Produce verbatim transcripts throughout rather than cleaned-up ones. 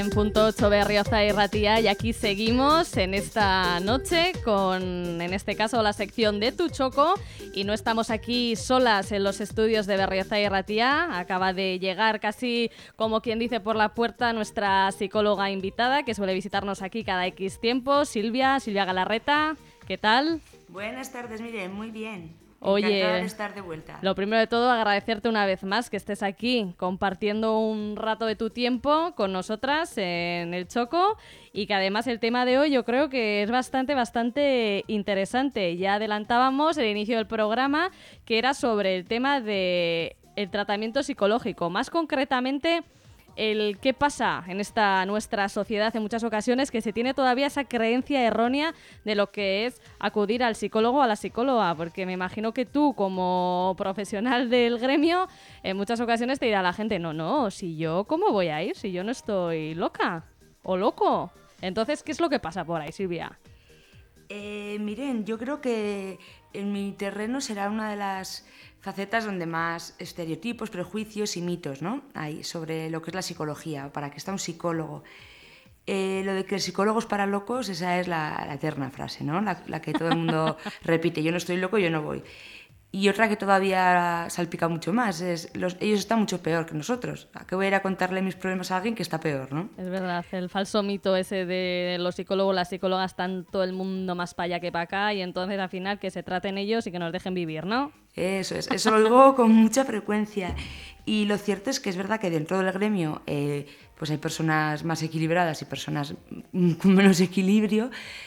cien punto ocho Berriozar y Ratia, y aquí seguimos en esta noche con, en este caso, la sección de Tu Choco, y no estamos aquí solas en los estudios de Berriozar y Ratia. Acaba de llegar casi como quien dice por la puerta nuestra psicóloga invitada que suele visitarnos aquí cada X tiempo, Silvia, Silvia Galarreta. ¿Qué tal? Buenas tardes, Miren, muy bien. Oye, encantada de estar de vuelta. Lo primero de todo, agradecerte una vez más que estés aquí compartiendo un rato de tu tiempo con nosotras en El Choco, y que además el tema de hoy yo creo que es bastante, bastante interesante. Ya adelantábamos el inicio del programa, que era sobre el tema del tratamiento psicológico, más concretamente el qué pasa en esta nuestra sociedad en muchas ocasiones, que se tiene todavía esa creencia errónea de lo que es acudir al psicólogo o a la psicóloga, porque me imagino que tú, como profesional del gremio, en muchas ocasiones te dirá la gente, no, no, si yo, ¿cómo voy a ir? Si yo no estoy loca o loco. Entonces, ¿qué es lo que pasa por ahí, Silvia? Eh, miren, yo creo que en mi terreno será una de las facetas donde más estereotipos, prejuicios y mitos, ¿no?, hay sobre lo que es la psicología, para qué está un psicólogo. Eh, lo de que el psicólogo es para locos, esa es la, la eterna frase, ¿no?, la, la que todo el mundo repite, yo no estoy loco, yo no voy. Y otra que todavía salpica mucho más, es los, ellos están mucho peor que nosotros. ¿A qué voy a ir a contarle mis problemas a alguien que está peor, no? Es verdad, el falso mito ese de los psicólogos, las psicólogas, están todo el mundo más para allá que para acá, y entonces al final que se traten ellos y que nos dejen vivir, ¿no? Eso es, eso lo digo con mucha frecuencia. Y lo cierto es que es verdad que dentro del gremio eh, pues hay personas más equilibradas y personas con menos equilibrio,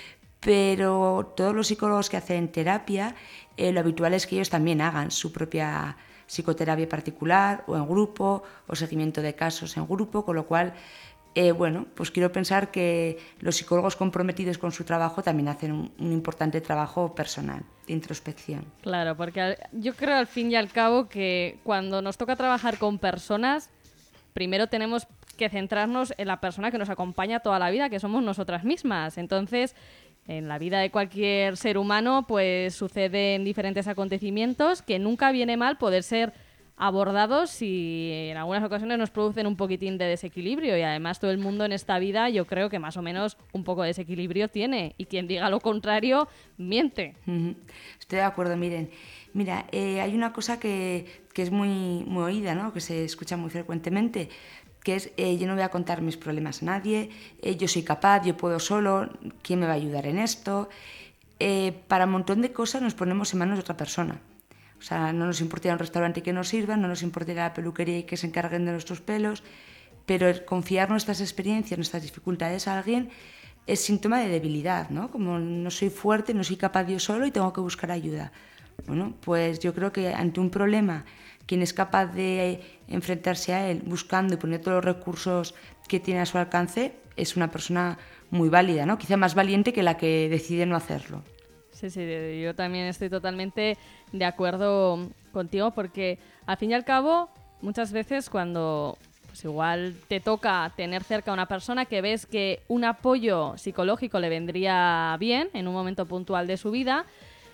pero todos los psicólogos que hacen terapia, eh, lo habitual es que ellos también hagan su propia psicoterapia particular o en grupo, o seguimiento de casos en grupo, con lo cual, eh, bueno, pues quiero pensar que los psicólogos comprometidos con su trabajo también hacen un, un importante trabajo personal de introspección. Claro, porque yo creo al fin y al cabo que cuando nos toca trabajar con personas, primero tenemos que centrarnos en la persona que nos acompaña toda la vida, que somos nosotras mismas. Entonces, en la vida de cualquier ser humano, pues suceden diferentes acontecimientos que nunca viene mal poder ser abordados si en algunas ocasiones nos producen un poquitín de desequilibrio, y además todo el mundo en esta vida yo creo que más o menos un poco de desequilibrio tiene, y quien diga lo contrario miente. Uh-huh. Estoy de acuerdo, miren. Mira, eh, hay una cosa que, que es muy, muy oída, ¿no?, que se escucha muy frecuentemente, que es eh, yo no voy a contar mis problemas a nadie, eh, yo soy capaz, yo puedo solo, ¿quién me va a ayudar en esto? Eh, para un montón de cosas nos ponemos en manos de otra persona. O sea, no nos importa ir a un restaurante que nos sirvan, no nos importa ir a la peluquería y que se encarguen de nuestros pelos, pero confiar nuestras experiencias, nuestras dificultades a alguien es síntoma de debilidad, ¿no? Como no soy fuerte, no soy capaz yo solo y tengo que buscar ayuda. Bueno, pues yo creo que ante un problema, quien es capaz de enfrentarse a él buscando y poniendo todos los recursos que tiene a su alcance es una persona muy válida, ¿no? Quizá más valiente que la que decide no hacerlo. Sí, sí, yo también estoy totalmente de acuerdo contigo, porque al fin y al cabo muchas veces cuando pues igual te toca tener cerca a una persona que ves que un apoyo psicológico le vendría bien en un momento puntual de su vida,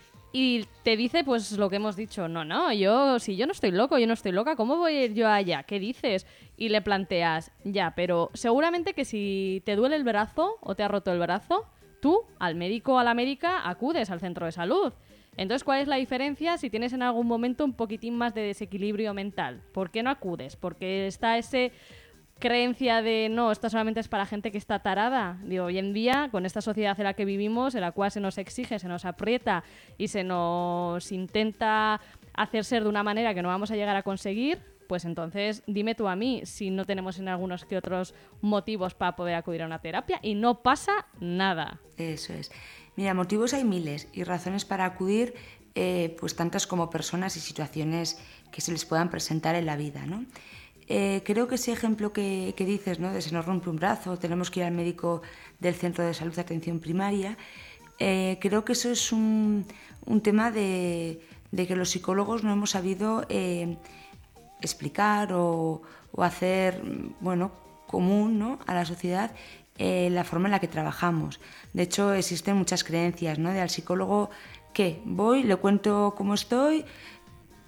y te dice pues lo que hemos dicho, no, no, yo si yo no estoy loco, yo no estoy loca, ¿cómo voy a ir yo allá? ¿Qué dices? Y le planteas, ya, pero seguramente que si te duele el brazo o te ha roto el brazo, tú al médico o a la médica acudes al centro de salud. Entonces, ¿cuál es la diferencia si tienes en algún momento un poquitín más de desequilibrio mental? ¿Por qué no acudes? Porque está ese creencia de no, esto solamente es para gente que está tarada. Digo, hoy en día, con esta sociedad en la que vivimos, en la cual se nos exige, se nos aprieta y se nos intenta hacer ser de una manera que no vamos a llegar a conseguir, pues entonces dime tú a mí si no tenemos en algunos que otros motivos para poder acudir a una terapia y no pasa nada. Eso es. Mira, motivos hay miles y razones para acudir, eh, pues tantas como personas y situaciones que se les puedan presentar en la vida, ¿no? Eh, creo que ese ejemplo que, que dices, ¿no?, de se nos rompe un brazo, tenemos que ir al médico del centro de salud de atención primaria, eh, creo que eso es un, un tema de, de que los psicólogos no hemos sabido eh, explicar o, o hacer, bueno, común, ¿no?, a la sociedad eh, la forma en la que trabajamos. De hecho, existen muchas creencias, ¿no?, de al psicólogo que voy, le cuento cómo estoy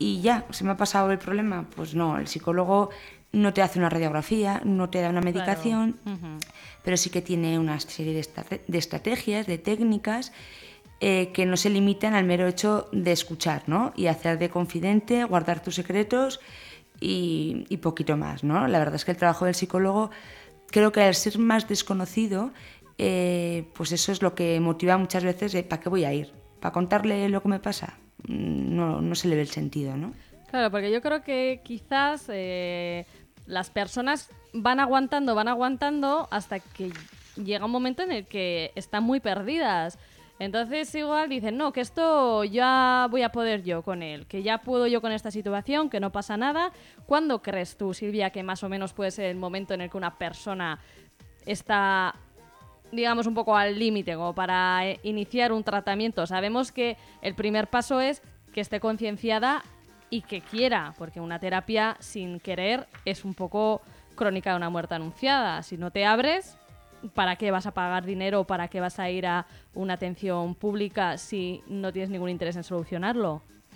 y ya, ¿se me ha pasado el problema? Pues no, el psicólogo no te hace una radiografía, no te da una medicación, claro. uh-huh. pero sí que tiene una serie de, estrate- de estrategias, de técnicas eh, que no se limitan al mero hecho de escuchar, ¿no? Y hacer de confidente, guardar tus secretos y, y poquito más, ¿no? La verdad es que el trabajo del psicólogo, creo que al ser más desconocido, eh, pues eso es lo que motiva muchas veces de ¿para qué voy a ir? ¿Para contarle lo que me pasa? No, no se le ve el sentido, ¿no? Claro, porque yo creo que quizás eh, las personas van aguantando, van aguantando hasta que llega un momento en el que están muy perdidas. Entonces igual dicen, no, que esto ya voy a poder yo con él, que ya puedo yo con esta situación, que no pasa nada. ¿Cuándo crees tú, Silvia, que más o menos puede ser el momento en el que una persona está, digamos, un poco al límite como para eh, iniciar un tratamiento? Sabemos que el primer paso es que esté concienciada y que quiera, porque una terapia sin querer es un poco crónica de una muerte anunciada. Si no te abres, ¿para qué vas a pagar dinero o para qué vas a ir a una atención pública si no tienes ningún interés en solucionarlo?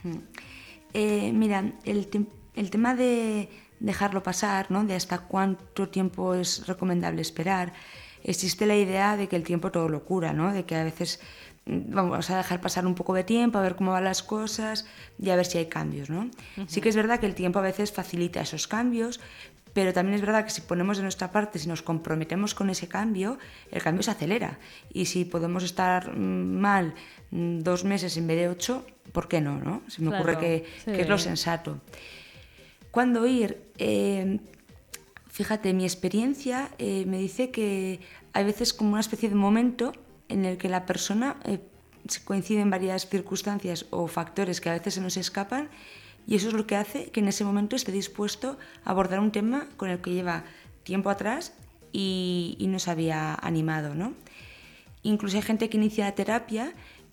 Eh, mira, el, te- el tema de dejarlo pasar, ¿no? De hasta cuánto tiempo es recomendable esperar, existe la idea de que el tiempo todo lo cura, ¿no? De que a veces vamos a dejar pasar un poco de tiempo, a ver cómo van las cosas y a ver si hay cambios, ¿no? Uh-huh. Sí que es verdad que el tiempo a veces facilita esos cambios, pero también es verdad que si ponemos de nuestra parte, si nos comprometemos con ese cambio, el cambio se acelera. Y si podemos estar mal dos meses en vez de ocho, ¿por qué no? ¿no? Se me claro, ocurre que, sí. que es lo sensato. ¿Cuándo ir? Eh, fíjate, mi experiencia eh, me dice que hay veces como una especie de momento en el que la persona eh, coinciden varias circunstancias o factores que a veces se nos escapan y eso es lo que hace que en ese momento esté dispuesto a abordar un tema con el que lleva tiempo atrás y, y no se había animado, ¿no? Incluso hay gente que inicia la terapia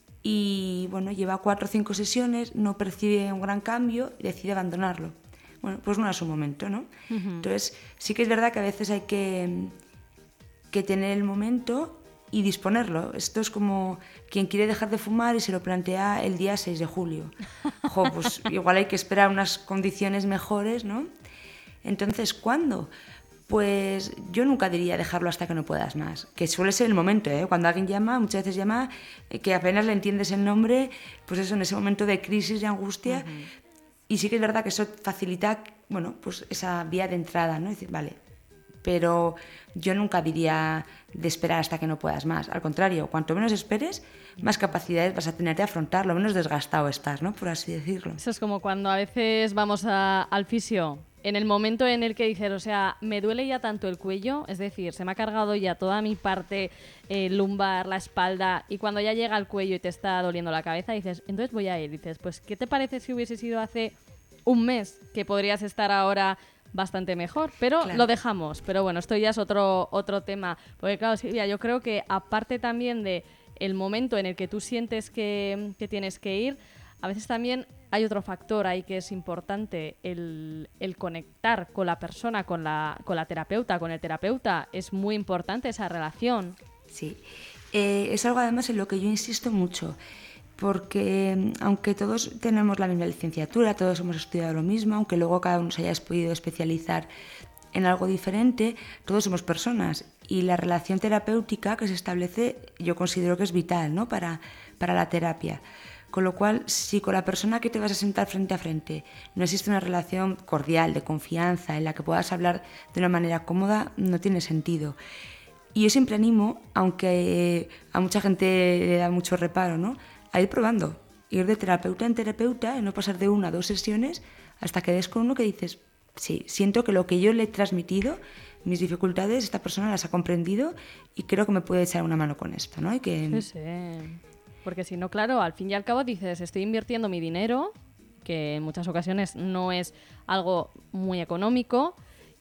y bueno, lleva cuatro o cinco sesiones, no percibe un gran cambio y decide abandonarlo. Bueno, pues no es su momento, ¿no? Uh-huh. Entonces sí que es verdad que a veces hay que, que tener el momento y disponerlo. Esto es como quien quiere dejar de fumar y se lo plantea el día seis de julio. Jo, pues igual hay que esperar unas condiciones mejores, ¿no? Entonces, ¿cuándo? Pues yo nunca diría dejarlo hasta que no puedas más, que suele ser el momento, ¿eh? Cuando alguien llama, muchas veces llama, eh, que apenas le entiendes el nombre, pues eso, en ese momento de crisis, de angustia, uh-huh. Y sí que es verdad que eso facilita, bueno, pues esa vía de entrada, ¿no? Es decir, vale, pero yo nunca diría de esperar hasta que no puedas más. Al contrario, cuanto menos esperes, más capacidades vas a tener de afrontarlo, menos desgastado estás, ¿no? Por así decirlo. Eso es como cuando a veces vamos a, al fisio, en el momento en el que dices, o sea, me duele ya tanto el cuello, es decir, se me ha cargado ya toda mi parte eh, lumbar, la espalda, y cuando ya llega al cuello y te está doliendo la cabeza, dices, entonces voy a ir. Dices, pues, ¿qué te parece si hubiese sido hace un mes que podrías estar ahora bastante mejor? Pero claro, lo dejamos. Pero bueno, esto ya es otro, otro tema. Porque claro, Silvia, yo creo que aparte también de el momento en el que tú sientes que, que tienes que ir, a veces también hay otro factor ahí que es importante, el, el conectar con la persona, con la, con la terapeuta, con el terapeuta. Es muy importante esa relación. Sí, eh, es algo además en lo que yo insisto mucho, porque aunque todos tenemos la misma licenciatura, todos hemos estudiado lo mismo, aunque luego cada uno se haya podido especializar en algo diferente, todos somos personas y la relación terapéutica que se establece yo considero que es vital, ¿no? para, para la terapia. Con lo cual, si con la persona que te vas a sentar frente a frente no existe una relación cordial, de confianza, en la que puedas hablar de una manera cómoda, no tiene sentido. Y yo siempre animo, aunque a mucha gente le da mucho reparo, ¿no?, a ir probando, ir de terapeuta en terapeuta, y no pasar de una a dos sesiones hasta que des con uno que dices, sí, siento que lo que yo le he transmitido, mis dificultades, esta persona las ha comprendido y creo que me puede echar una mano con esto, ¿no? Y que... Sí, sí. Porque si no, claro, al fin y al cabo dices, estoy invirtiendo mi dinero, que en muchas ocasiones no es algo muy económico,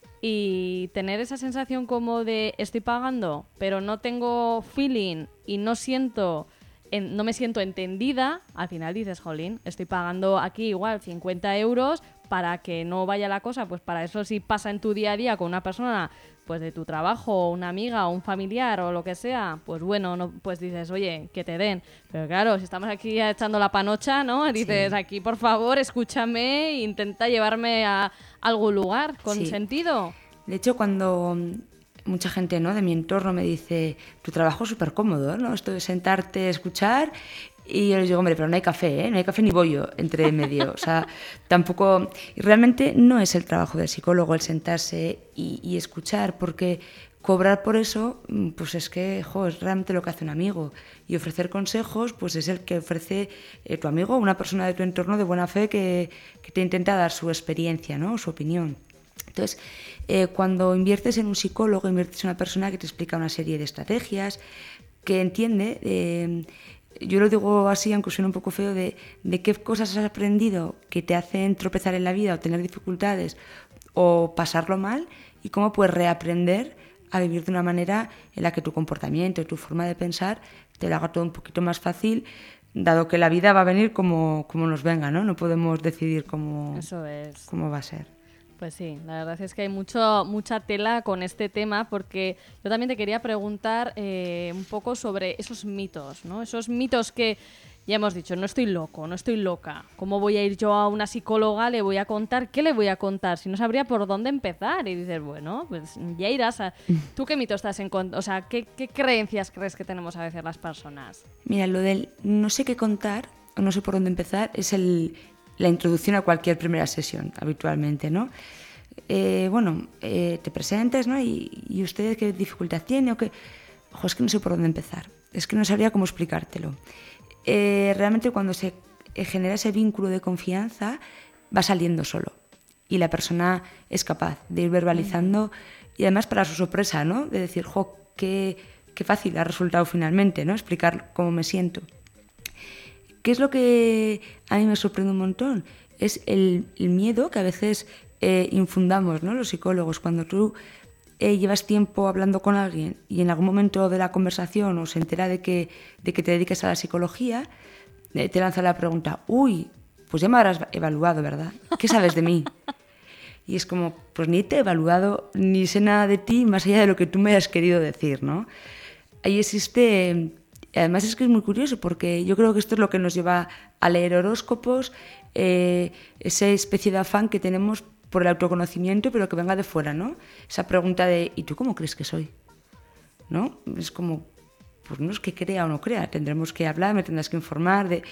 y tener esa sensación como de estoy pagando, pero no tengo feeling y no siento, en, no me siento entendida, al final dices, jolín, estoy pagando aquí igual cincuenta euros para que no vaya la cosa, pues para eso si pasa en tu día a día con una persona pues de tu trabajo, una amiga o un familiar o lo que sea, pues bueno, no, pues dices, oye, que te den. Pero claro, si estamos aquí echando la panocha, ¿no? Dices, sí. Aquí por favor, escúchame e intenta llevarme a algún lugar con sí. sentido. De hecho, cuando mucha gente, ¿no?, de mi entorno me dice, tu trabajo es súper cómodo, ¿no? Esto de sentarte, escuchar, y yo les digo, hombre, pero no hay café, ¿eh? No hay café ni bollo entre medio. O sea, tampoco... Y realmente no es el trabajo del psicólogo el sentarse y, y escuchar, porque cobrar por eso, pues es que, jo, es realmente lo que hace un amigo. Y ofrecer consejos, pues es el que ofrece eh, tu amigo, una persona de tu entorno de buena fe que, que te intenta dar su experiencia, ¿no?, su opinión. Entonces, eh, cuando inviertes en un psicólogo, inviertes en una persona que te explica una serie de estrategias, que entiende, eh, yo lo digo así, aunque suene un poco feo, de, de qué cosas has aprendido que te hacen tropezar en la vida o tener dificultades o pasarlo mal, y cómo puedes reaprender a vivir de una manera en la que tu comportamiento, tu forma de pensar te lo haga todo un poquito más fácil, dado que la vida va a venir como, como nos venga, ¿no? No podemos decidir cómo, Eso es. cómo va a ser. Pues sí, la verdad es que hay mucho, mucha tela con este tema, porque yo también te quería preguntar eh, un poco sobre esos mitos, ¿no? Esos mitos que ya hemos dicho, no estoy loco, no estoy loca. ¿Cómo voy a ir yo a una psicóloga? ¿Le voy a contar? ¿Qué le voy a contar? Si no sabría por dónde empezar. Y dices, bueno, pues ya irás a... ¿Tú qué mito estás en contra? O sea, ¿qué, qué creencias crees que tenemos a veces las personas? Mira, lo del no sé qué contar o no sé por dónde empezar es el... la introducción a cualquier primera sesión, habitualmente, ¿no? Eh, bueno, eh, te presentes, ¿no? Y, y usted qué dificultad tiene o qué... Ojo, es que no sé por dónde empezar. Es que no sabría cómo explicártelo. Eh, realmente cuando se genera ese vínculo de confianza va saliendo solo. Y la persona es capaz de ir verbalizando, y además para su sorpresa, ¿no? De decir, jo, qué, qué fácil ha resultado finalmente, ¿no? Explicar cómo me siento. ¿Qué es lo que a mí me sorprende un montón? Es el, el miedo que a veces eh, infundamos, ¿no?, los psicólogos. Cuando tú eh, llevas tiempo hablando con alguien y en algún momento de la conversación o se entera de que, de que te dediques a la psicología, eh, te lanza la pregunta, uy, pues ya me habrás evaluado, ¿verdad? ¿Qué sabes de mí? Y es como, pues ni te he evaluado, ni sé nada de ti más allá de lo que tú me has querido decir, ¿no? Ahí existe... Además es que es muy curioso, porque yo creo que esto es lo que nos lleva a leer horóscopos, eh, esa especie de afán que tenemos por el autoconocimiento, pero que venga de fuera, ¿no? Esa pregunta de ¿y tú cómo crees que soy? ¿No? Es como, pues no es que crea o no crea, tendremos que hablar, me tendrás que informar, de...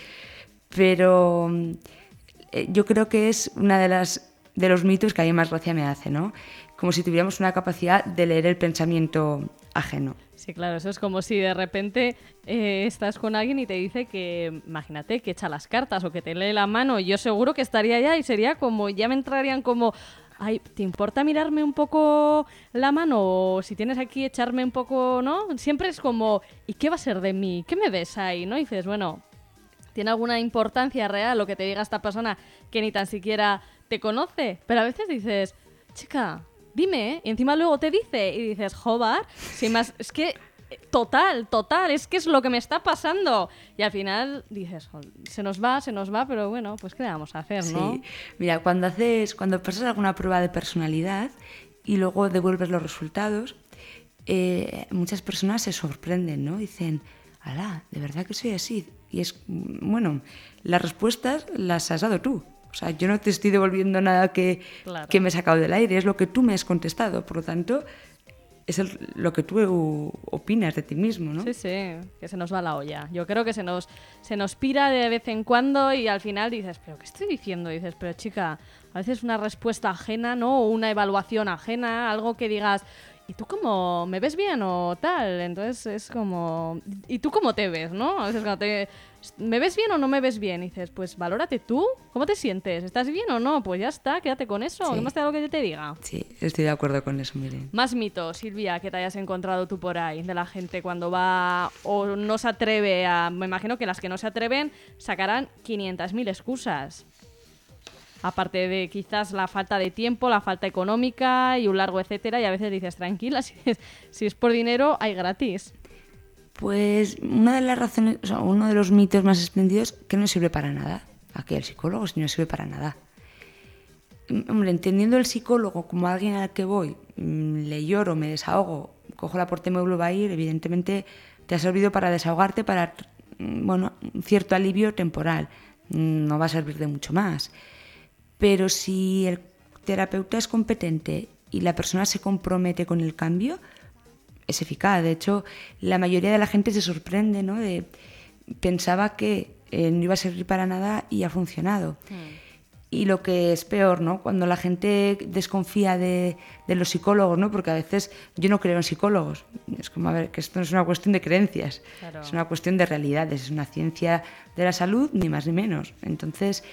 pero eh, yo creo que es una de las de los mitos que a mí más gracia me hace, ¿no? Como si tuviéramos una capacidad de leer el pensamiento ajeno. Sí, claro, eso es como si de repente eh, estás con alguien y te dice que, imagínate, que echa las cartas o que te lee la mano, y yo seguro que estaría allá y sería como, ya me entrarían como, ay, ¿te importa mirarme un poco la mano? O si tienes aquí, echarme un poco, ¿no? Siempre es como, ¿y qué va a ser de mí? ¿Qué me ves ahí? ¿No? Y dices, bueno, ¿tiene alguna importancia real lo que te diga esta persona que ni tan siquiera te conoce? Pero a veces dices, chica... dime, ¿eh? Y encima luego te dice y dices, joder, si más, es que total, total, es que es lo que me está pasando. Y al final dices, se nos va, se nos va, pero bueno, pues ¿qué vamos a hacer, no? Sí, mira, cuando haces, cuando pasas alguna prueba de personalidad y luego devuelves los resultados, eh, muchas personas se sorprenden, ¿no? Dicen, alá, ¿de verdad que soy así? Y es, bueno, las respuestas las has dado tú. O sea, yo no te estoy devolviendo nada que, claro. que me he sacado del aire, es lo que tú me has contestado. Por lo tanto, es el, lo que tú opinas de ti mismo, ¿no? Sí, sí, que se nos va la olla. Yo creo que se nos, se nos pira de vez en cuando y al final dices, ¿pero qué estoy diciendo? Y dices, pero chica, a veces una respuesta ajena, ¿no? O una evaluación ajena, algo que digas... ¿Y tú cómo? ¿Me ves bien o tal? Entonces es como... ¿Y tú cómo te ves, no? A veces cuando te... ¿Me ves bien o no me ves bien? Y dices, pues valórate tú. ¿Cómo te sientes? ¿Estás bien o no? Pues ya está, quédate con eso. Sí. ¿Qué más te da lo que yo te diga? Sí, estoy de acuerdo con eso, Miren. Más mitos, Silvia, que te hayas encontrado tú por ahí, de la gente cuando va o no se atreve a... Me imagino que las que no se atreven sacarán quinientas mil excusas. Aparte de quizás la falta de tiempo, la falta económica y un largo etcétera, y a veces dices, tranquila, si es, si es por dinero, hay gratis. Pues una de las razones, o sea, uno de los mitos más extendidos, que no sirve para nada. Aquí el psicólogo si no sirve para nada. hombre, entendiendo el psicólogo como alguien al que voy, le lloro, me desahogo, cojo la puerta y me vuelvo a ir, evidentemente te ha servido para desahogarte, para, bueno, cierto alivio temporal. No va a servir de mucho más. Pero si el terapeuta es competente y la persona se compromete con el cambio, es eficaz. De hecho, la mayoría de la gente se sorprende, ¿no? De, pensaba que eh, no iba a servir para nada y ha funcionado. Mm. Y lo que es peor, ¿no? Cuando la gente desconfía de, de los psicólogos, ¿no? Porque a veces yo no creo en psicólogos. Es como, a ver, que esto no es una cuestión de creencias, claro. Es una cuestión de realidades, es una ciencia de la salud, ni más ni menos. Entonces,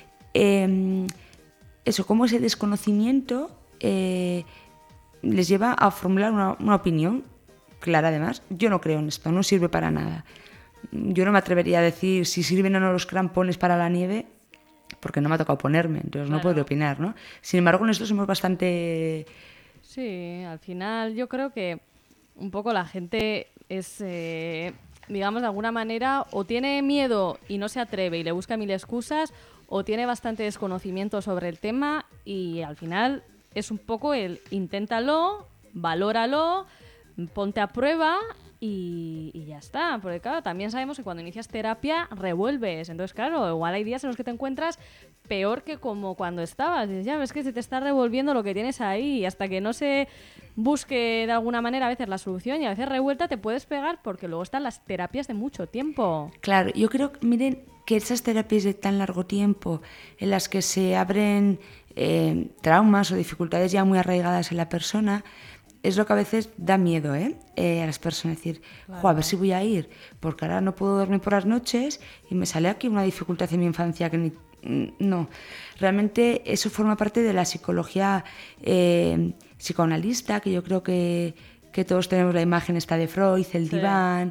eh, eso, como ese desconocimiento eh, les lleva a formular una, una opinión clara, además. Yo no creo en esto, no sirve para nada. Yo no me atrevería a decir si sirven o no los crampones para la nieve, porque no me ha tocado ponerme, entonces claro. No puedo opinar, ¿no? Sin embargo, en esto somos bastante... Sí, al final yo creo que un poco la gente es, eh, digamos, de alguna manera, o tiene miedo y no se atreve y le busca mil excusas, o tiene bastante desconocimiento sobre el tema y al final es un poco el inténtalo, valóralo, ponte a prueba... Y, y ya está, porque claro, también sabemos que cuando inicias terapia revuelves, entonces claro, igual hay días en los que te encuentras peor que como cuando estabas, y dices, ya ves que se te está revolviendo lo que tienes ahí, y hasta que no se busque de alguna manera a veces la solución y a veces revuelta te puedes pegar, porque luego están las terapias de mucho tiempo. Claro, yo creo, miren, que esas terapias de tan largo tiempo, en las que se abren eh, traumas o dificultades ya muy arraigadas en la persona, es lo que a veces da miedo, ¿eh? Eh, a las personas, decir, claro. Jo, a ver si voy a ir, porque ahora no puedo dormir por las noches y me sale aquí una dificultad en mi infancia que ni... No, realmente eso forma parte de la psicología eh, psicoanalista, que yo creo que, que todos tenemos la imagen esta de Freud, el sí. diván,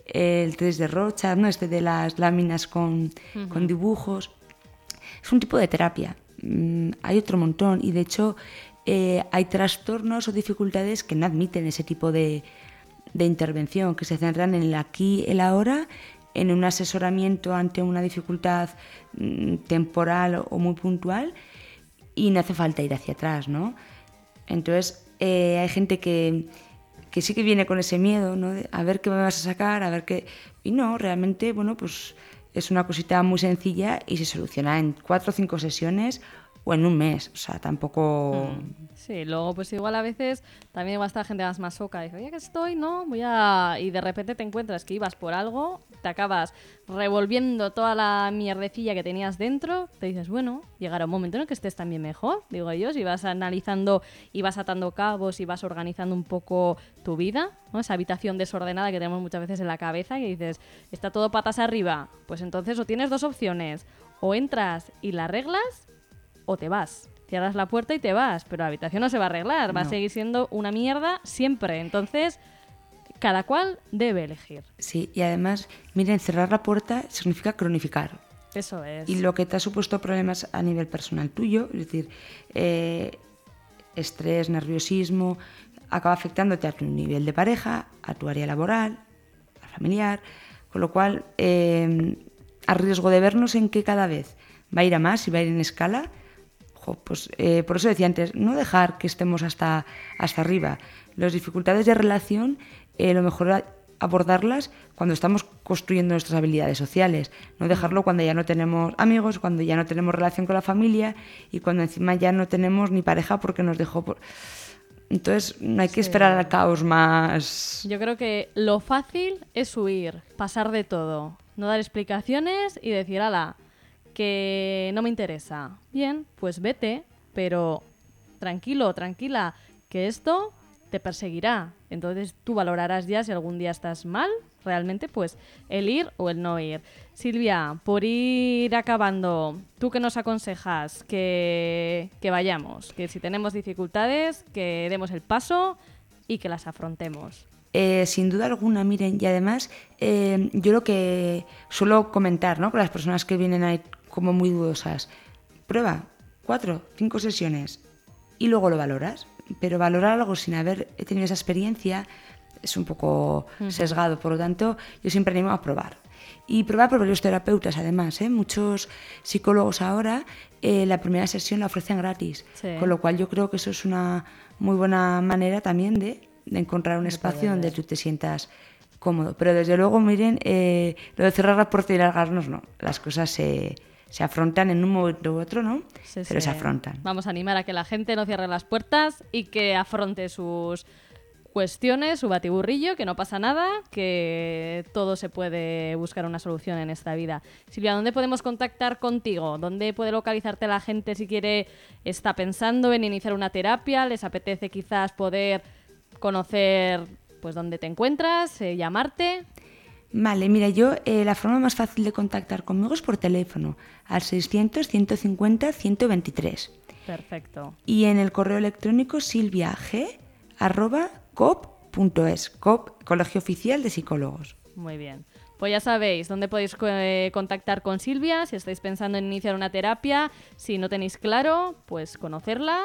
el tres de Rocha, ¿no? Este de las láminas con, uh-huh. con dibujos. Es un tipo de terapia. Mm, hay otro montón y de hecho... Eh, hay trastornos o dificultades que no admiten ese tipo de, de intervención, que se centran en el aquí, el ahora, en un asesoramiento ante una dificultad mm, temporal o, o muy puntual y no hace falta ir hacia atrás, ¿no? Entonces eh, hay gente que, que sí que viene con ese miedo, ¿no? De, a ver qué me vas a sacar, a ver qué... Y no, realmente, bueno, pues es una cosita muy sencilla y se soluciona en cuatro o cinco sesiones o en un mes, o sea, tampoco... Sí, luego pues igual a veces también igual está la gente más masoca y dice, oye, que estoy, ¿no? Voy a... Y de repente te encuentras que ibas por algo, te acabas revolviendo toda la mierdecilla que tenías dentro, te dices, bueno, llegará un momento en el que estés también mejor, digo yo, si vas analizando y vas atando cabos y vas organizando un poco tu vida, ¿no? Esa habitación desordenada que tenemos muchas veces en la cabeza y dices, está todo patas arriba, pues entonces o tienes dos opciones, o entras y la arreglas, o te vas, cierras la puerta y te vas, pero la habitación no se va a arreglar, va no. a seguir siendo una mierda siempre, entonces cada cual debe elegir. Sí, y además, miren, cerrar la puerta significa cronificar. Eso es. Y lo que te ha supuesto problemas a nivel personal tuyo, es decir, eh, estrés, nerviosismo, acaba afectándote a tu nivel de pareja, a tu área laboral, al familiar, con lo cual, eh, a riesgo de vernos en que cada vez va a ir a más y va a ir en escala. Pues eh, por eso decía antes, no dejar que estemos hasta, hasta arriba. Las dificultades de relación, eh, lo mejor abordarlas cuando estamos construyendo nuestras habilidades sociales. No dejarlo cuando ya no tenemos amigos, cuando ya no tenemos relación con la familia y cuando encima ya no tenemos ni pareja porque nos dejó... Por... Entonces no hay que sí. esperar al caos más... Yo creo que lo fácil es huir, pasar de todo, no dar explicaciones y decir, ala, que no me interesa. Bien, pues vete, pero tranquilo, tranquila, que esto te perseguirá. Entonces tú valorarás ya si algún día estás mal, realmente, pues el ir o el no ir. Silvia, por ir acabando, ¿tú qué nos aconsejas? Que, que vayamos, que si tenemos dificultades, que demos el paso y que las afrontemos. Eh, sin duda alguna, miren, y además eh, yo lo que suelo comentar, ¿no?, con las personas que vienen ahí como muy dudosas, prueba cuatro, cinco sesiones y luego lo valoras, pero valorar algo sin haber tenido esa experiencia es un poco uh-huh. sesgado, por lo tanto yo siempre animo a probar. Y probar por varios terapeutas, además, ¿eh? Muchos psicólogos ahora eh, la primera sesión la ofrecen gratis, sí. Con lo cual yo creo que eso es una muy buena manera también de, de encontrar un espacio donde tú te sientas cómodo. Pero desde luego, miren, eh, lo de cerrar la puerta y largarnos, no. Las cosas se, se afrontan en un momento u otro, ¿no? Sí, pero sí. Se afrontan. Vamos a animar a que la gente no cierre las puertas y que afronte sus cuestiones, su batiburrillo, que no pasa nada, que todo se puede buscar una solución en esta vida. Silvia, ¿dónde podemos contactar contigo? ¿Dónde puede localizarte la gente si quiere, está pensando en iniciar una terapia, les apetece quizás poder conocer pues dónde te encuentras, eh, llamarte? Vale, mira, yo eh, la forma más fácil de contactar conmigo es por teléfono, al seiscientos, ciento cincuenta, ciento veintitrés. Perfecto. Y en el correo electrónico silviag arroba cop punto es, cop, Colegio Oficial de Psicólogos. Muy bien. Pues ya sabéis dónde podéis eh, contactar con Silvia si estáis pensando en iniciar una terapia. Si no tenéis claro, pues conocerla,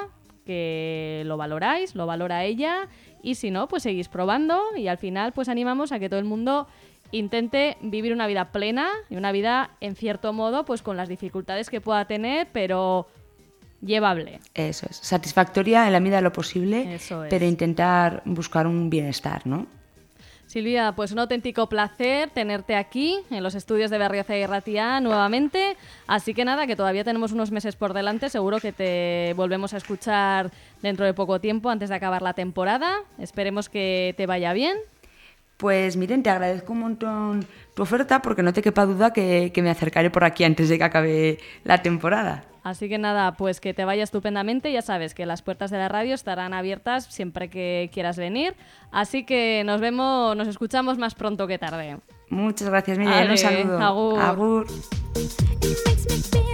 que lo valoráis, lo valora ella, y si no, pues seguís probando y al final pues animamos a que todo el mundo intente vivir una vida plena y una vida en cierto modo pues con las dificultades que pueda tener, pero llevable. Eso es, satisfactoria en la medida de lo posible, Eso es. Pero intentar buscar un bienestar, ¿no? Silvia, pues un auténtico placer tenerte aquí en los estudios de Berriozar y Ratia nuevamente, así que nada, que todavía tenemos unos meses por delante, seguro que te volvemos a escuchar dentro de poco tiempo antes de acabar la temporada, esperemos que te vaya bien. Pues miren, te agradezco un montón tu oferta porque no te quepa duda que, que me acercaré por aquí antes de que acabe la temporada. Así que nada, pues que te vaya estupendamente. Ya sabes que las puertas de la radio estarán abiertas siempre que quieras venir. Así que nos vemos, nos escuchamos más pronto que tarde. Muchas gracias, Miriam. Un saludo. Agur. Agur.